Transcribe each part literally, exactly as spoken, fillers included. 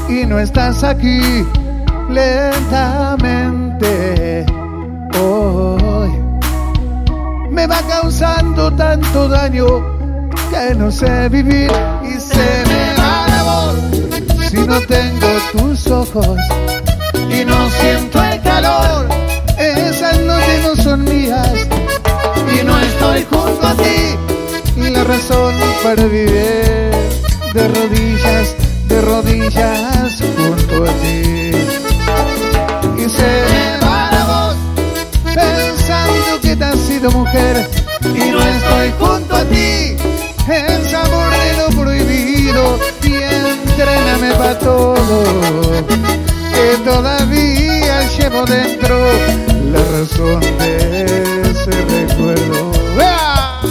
y no estás aquí. Lentamente hoy me va causando tanto daño que no sé vivir y se me va la voz si no tengo tus ojos y no siento el calor. Esas noches no son mías y no estoy junto a ti, y la razón para vivir de rodillas, de rodillas junto a ti. Y se me va la voz pensando que te has sido mujer y no estoy junto a ti. El sabor de lo prohibido y entréname pa' todo, que todavía llevo dentro la razón de ese recuerdo. ¡Vea!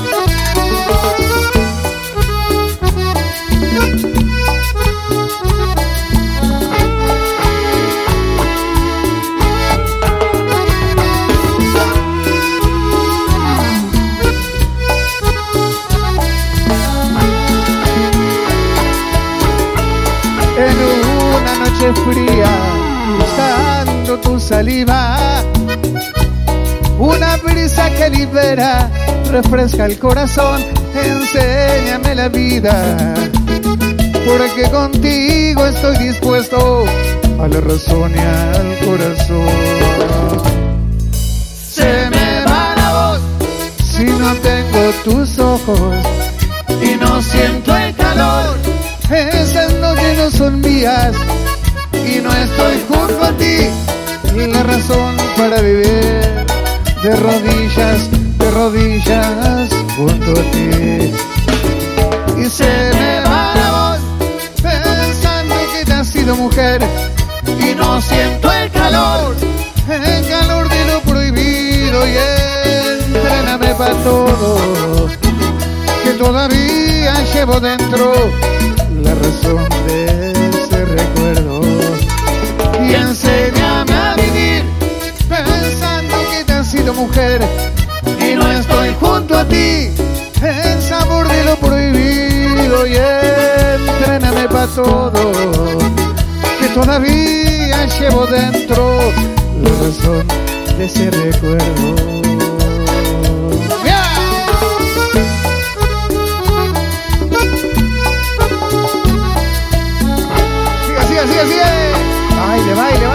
En una noche fría, buscando tu saliva, una brisa que libera, refresca el corazón, enséñame la vida, porque contigo estoy dispuesto a la razón y al corazón. Se me va la voz si no tengo tus ojos y no siento el calor. Esas noches no son mías y no estoy junto a ti, y la razón para vivir de rodillas, de rodillas junto a ti. Y se me va la voz pensando que te has sido mujer y no siento el calor, el calor de lo prohibido, y entréname pa' todo, que todavía llevo dentro la razón de ese recuerdo. Y enséñame a vivir pensando que te has sido mujer y no estoy junto a ti, el sabor de lo prohibido, y entréname pa' todo, que todavía llevo dentro la razón de ese recuerdo. Así es. Baile, baile,